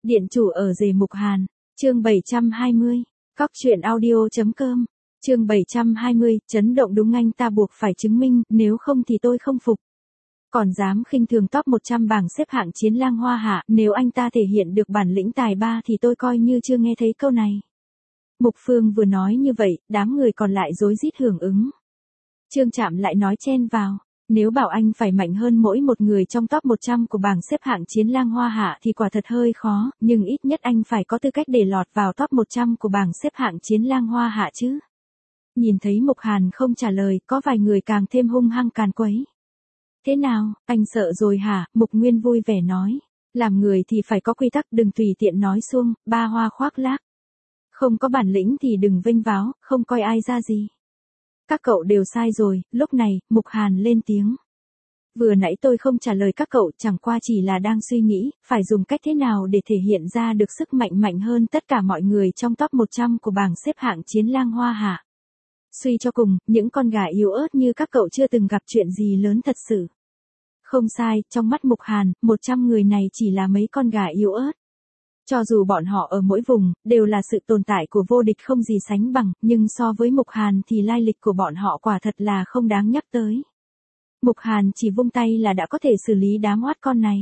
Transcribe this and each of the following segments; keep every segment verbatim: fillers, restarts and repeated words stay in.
Điện chủ ở rể Mục Hàn, chương bảy trăm hai mươi, cóc truyện audio.com, chương bảy trăm hai mươi, chấn động đúng anh ta buộc phải chứng minh, nếu không thì tôi không phục. Còn dám khinh thường top một trăm bảng xếp hạng chiến lang hoa hạ, nếu anh ta thể hiện được bản lĩnh tài ba thì tôi coi như chưa nghe thấy câu này. Mục Phương vừa nói như vậy, đám người còn lại rối rít hưởng ứng. Trương Trạm lại nói chen vào. Nếu bảo anh phải mạnh hơn mỗi một người trong top một trăm của bảng xếp hạng chiến lang hoa hạ thì quả thật hơi khó, nhưng ít nhất anh phải có tư cách để lọt vào top một trăm của bảng xếp hạng chiến lang hoa hạ chứ. Nhìn thấy Mục Hàn không trả lời, có vài người càng thêm hung hăng càn quấy. Thế nào, anh sợ rồi hả? Mục Nguyên vui vẻ nói. Làm người thì phải có quy tắc, đừng tùy tiện nói suông, ba hoa khoác lác. Không có bản lĩnh thì đừng vênh váo, không coi ai ra gì. Các cậu đều sai rồi, lúc này, Mục Hàn lên tiếng. Vừa nãy tôi không trả lời các cậu, chẳng qua chỉ là đang suy nghĩ, phải dùng cách thế nào để thể hiện ra được sức mạnh mạnh hơn tất cả mọi người trong top một trăm của bảng xếp hạng chiến lang hoa hạ. Suy cho cùng, những con gà yếu ớt như các cậu chưa từng gặp chuyện gì lớn thật sự. Không sai, trong mắt Mục Hàn, một trăm người này chỉ là mấy con gà yếu ớt. Cho dù bọn họ ở mỗi vùng, đều là sự tồn tại của vô địch không gì sánh bằng, nhưng so với Mục Hàn thì lai lịch của bọn họ quả thật là không đáng nhắc tới. Mục Hàn chỉ vung tay là đã có thể xử lý đám oát con này.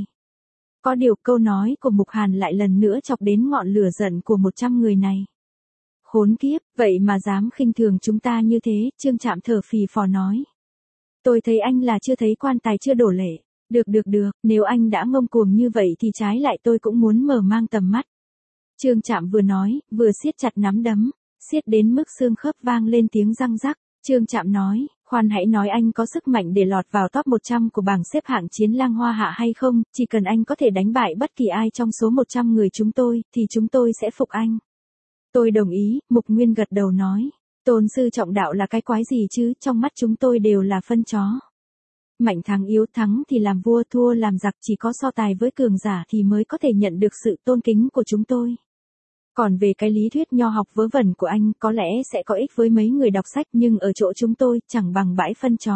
Có điều câu nói của Mục Hàn lại lần nữa chọc đến ngọn lửa giận của một trăm người này. Khốn kiếp, vậy mà dám khinh thường chúng ta như thế, Trương Trạm thở phì phò nói. Tôi thấy anh là chưa thấy quan tài chưa đổ lệ. Được được được, nếu anh đã ngông cuồng như vậy thì trái lại tôi cũng muốn mở mang tầm mắt. Trương Trạm vừa nói, vừa siết chặt nắm đấm, siết đến mức xương khớp vang lên tiếng răng rắc. Trương Trạm nói, khoan hãy nói anh có sức mạnh để lọt vào top một trăm của bảng xếp hạng chiến lang hoa hạ hay không, chỉ cần anh có thể đánh bại bất kỳ ai trong số một trăm người chúng tôi, thì chúng tôi sẽ phục anh. Tôi đồng ý, Mục Nguyên gật đầu nói. Tôn sư trọng đạo là cái quái gì chứ, trong mắt chúng tôi đều là phân chó. Mạnh thắng yếu thắng thì làm vua, thua làm giặc, chỉ có so tài với cường giả thì mới có thể nhận được sự tôn kính của chúng tôi. Còn về cái lý thuyết nho học vớ vẩn của anh có lẽ sẽ có ích với mấy người đọc sách, nhưng ở chỗ chúng tôi chẳng bằng bãi phân chó.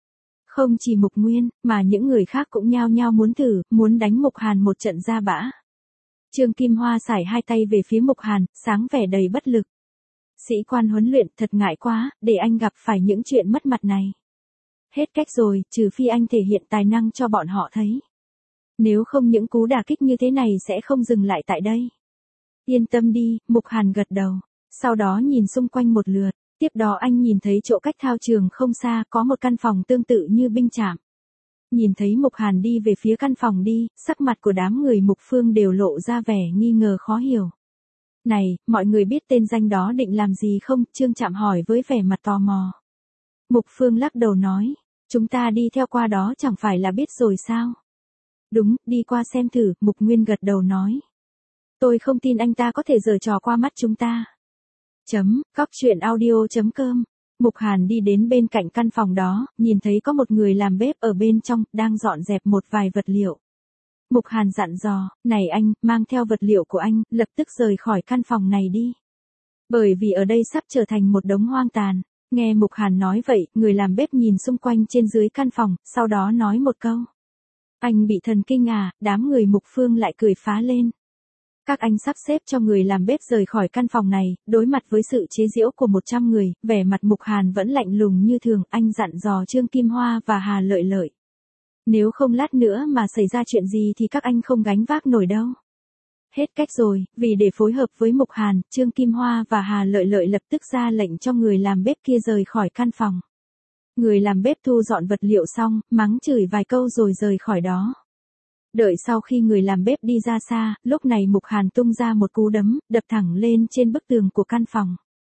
Không chỉ Mục Nguyên, mà những người khác cũng nhao nhao muốn thử, muốn đánh Mục Hàn một trận ra bã. Trương Kim Hoa sải hai tay về phía Mục Hàn, sáng vẻ đầy bất lực. Sĩ quan huấn luyện, thật ngại quá, để anh gặp phải những chuyện mất mặt này. Hết cách rồi, trừ phi anh thể hiện tài năng cho bọn họ thấy. Nếu không những cú đả kích như thế này sẽ không dừng lại tại đây. Yên tâm đi, Mục Hàn gật đầu. Sau đó nhìn xung quanh một lượt. Tiếp đó anh nhìn thấy chỗ cách thao trường không xa có một căn phòng tương tự như binh trạm. Nhìn thấy Mục Hàn đi về phía căn phòng đi, sắc mặt của đám người Mục Phương đều lộ ra vẻ nghi ngờ khó hiểu. Này, mọi người biết tên danh đó định làm gì không? Trương Trạm hỏi với vẻ mặt tò mò. Mục Phương lắc đầu nói, chúng ta đi theo qua đó chẳng phải là biết rồi sao? Đúng, đi qua xem thử, Mục Nguyên gật đầu nói. Tôi không tin anh ta có thể giở trò qua mắt chúng ta. Chấm, cóc truyện audio.com. Mục Hàn đi đến bên cạnh căn phòng đó, nhìn thấy có một người làm bếp ở bên trong, đang dọn dẹp một vài vật liệu. Mục Hàn dặn dò, này anh, mang theo vật liệu của anh, lập tức rời khỏi căn phòng này đi. Bởi vì ở đây sắp trở thành một đống hoang tàn. Nghe Mục Hàn nói vậy, người làm bếp nhìn xung quanh trên dưới căn phòng, sau đó nói một câu. Anh bị thần kinh à, đám người Mục Phương lại cười phá lên. Các anh sắp xếp cho người làm bếp rời khỏi căn phòng này, đối mặt với sự chế giễu của một trăm người, vẻ mặt Mục Hàn vẫn lạnh lùng như thường, anh dặn dò Trương Kim Hoa và Hà Lợi Lợi. Nếu không lát nữa mà xảy ra chuyện gì thì các anh không gánh vác nổi đâu. Hết cách rồi, vì để phối hợp với Mục Hàn, Trương Kim Hoa và Hà Lợi Lợi lập tức ra lệnh cho người làm bếp kia rời khỏi căn phòng. Người làm bếp thu dọn vật liệu xong, mắng chửi vài câu rồi rời khỏi đó. Đợi sau khi người làm bếp đi ra xa, lúc này Mục Hàn tung ra một cú đấm, đập thẳng lên trên bức tường của căn phòng.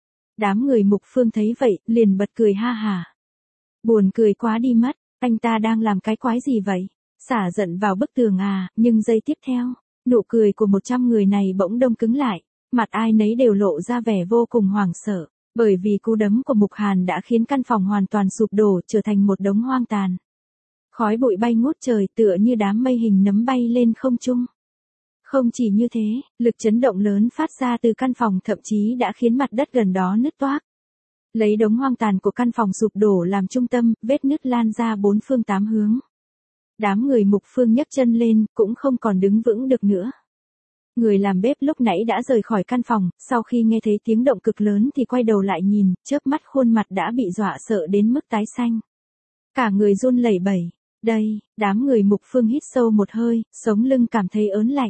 Đám người Mục Phương thấy vậy, liền bật cười ha hả. Buồn cười quá đi mất, anh ta đang làm cái quái gì vậy? Xả giận vào bức tường à, nhưng giây tiếp theo. Nụ cười của một trăm người này bỗng đông cứng lại, mặt ai nấy đều lộ ra vẻ vô cùng hoảng sợ, bởi vì cú đấm của Mục Hàn đã khiến căn phòng hoàn toàn sụp đổ, trở thành một đống hoang tàn. Khói bụi bay ngút trời, tựa như đám mây hình nấm bay lên không trung. Không chỉ như thế, lực chấn động lớn phát ra từ căn phòng thậm chí đã khiến mặt đất gần đó nứt toác. Lấy đống hoang tàn của căn phòng sụp đổ làm trung tâm, vết nứt lan ra bốn phương tám hướng. Đám người Mục Phương nhấc chân lên, cũng không còn đứng vững được nữa. Người làm bếp lúc nãy đã rời khỏi căn phòng, sau khi nghe thấy tiếng động cực lớn thì quay đầu lại nhìn, chớp mắt khuôn mặt đã bị dọa sợ đến mức tái xanh. Cả người run lẩy bẩy. Đây, đám người Mục Phương hít sâu một hơi, sống lưng cảm thấy ớn lạnh.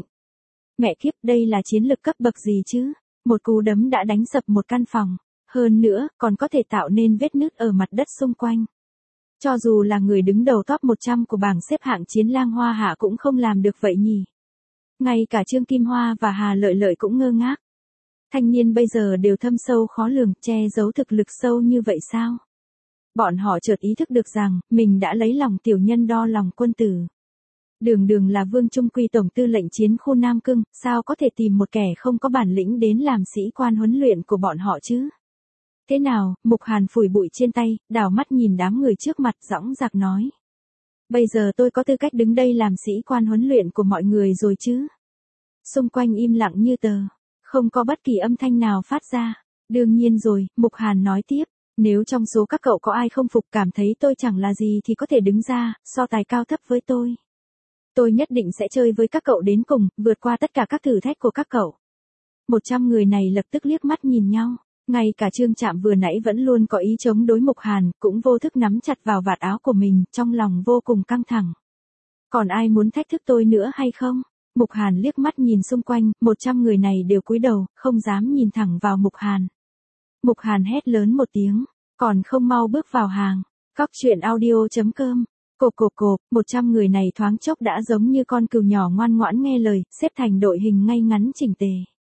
Mẹ kiếp, đây là chiến lực cấp bậc gì chứ? Một cú đấm đã đánh sập một căn phòng. Hơn nữa, còn có thể tạo nên vết nứt ở mặt đất xung quanh. Cho dù là người đứng đầu top một trăm của bảng xếp hạng Chiến Lang Hoa Hạ cũng không làm được vậy nhỉ. Ngay cả Trương Kim Hoa và Hà Lợi Lợi cũng ngơ ngác. Thanh niên bây giờ đều thâm sâu khó lường, che giấu thực lực sâu như vậy sao? Bọn họ chợt ý thức được rằng, mình đã lấy lòng tiểu nhân đo lòng quân tử. Đường đường là Vương Trung Quy tổng tư lệnh chiến khu Nam Cưng, sao có thể tìm một kẻ không có bản lĩnh đến làm sĩ quan huấn luyện của bọn họ chứ? Thế nào? Mục Hàn phủi bụi trên tay, đảo mắt nhìn đám người trước mặt, dõng dạc nói. Bây giờ tôi có tư cách đứng đây làm sĩ quan huấn luyện của mọi người rồi chứ? Xung quanh im lặng như tờ, không có bất kỳ âm thanh nào phát ra. Đương nhiên rồi, Mục Hàn nói tiếp, nếu trong số các cậu có ai không phục cảm thấy tôi chẳng là gì thì có thể đứng ra, so tài cao thấp với tôi. Tôi nhất định sẽ chơi với các cậu đến cùng, vượt qua tất cả các thử thách của các cậu. Một trăm người này lập tức liếc mắt nhìn nhau. Ngay cả Trương Trạm vừa nãy vẫn luôn có ý chống đối Mục Hàn, cũng vô thức nắm chặt vào vạt áo của mình, trong lòng vô cùng căng thẳng. Còn ai muốn thách thức tôi nữa hay không? Mục Hàn liếc mắt nhìn xung quanh, một trăm người này đều cúi đầu, không dám nhìn thẳng vào Mục Hàn. Mục Hàn hét lớn một tiếng, còn không mau bước vào hàng. Cóc truyện audio chấm com. Cộp cộp cộp, một trăm người này thoáng chốc đã giống như con cừu nhỏ ngoan ngoãn nghe lời, xếp thành đội hình ngay ngắn chỉnh tề.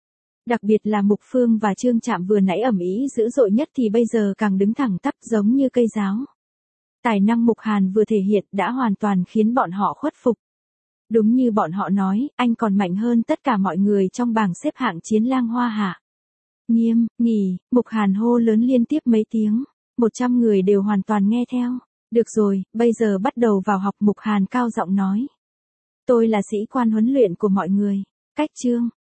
Đặc biệt là Mục Phương và Trương Trạm vừa nãy ầm ĩ dữ dội nhất thì bây giờ càng đứng thẳng tắp giống như cây giáo. Tài năng Mục Hàn vừa thể hiện đã hoàn toàn khiến bọn họ khuất phục. Đúng như bọn họ nói, anh còn mạnh hơn tất cả mọi người trong bảng xếp hạng Chiến Lang Hoa Hạ. Nghiêm, nghỉ, Mục Hàn hô lớn liên tiếp mấy tiếng, một trăm người đều hoàn toàn nghe theo. Được rồi, bây giờ bắt đầu vào học. Mục Hàn cao giọng nói. Tôi là sĩ quan huấn luyện của mọi người. Cách chương.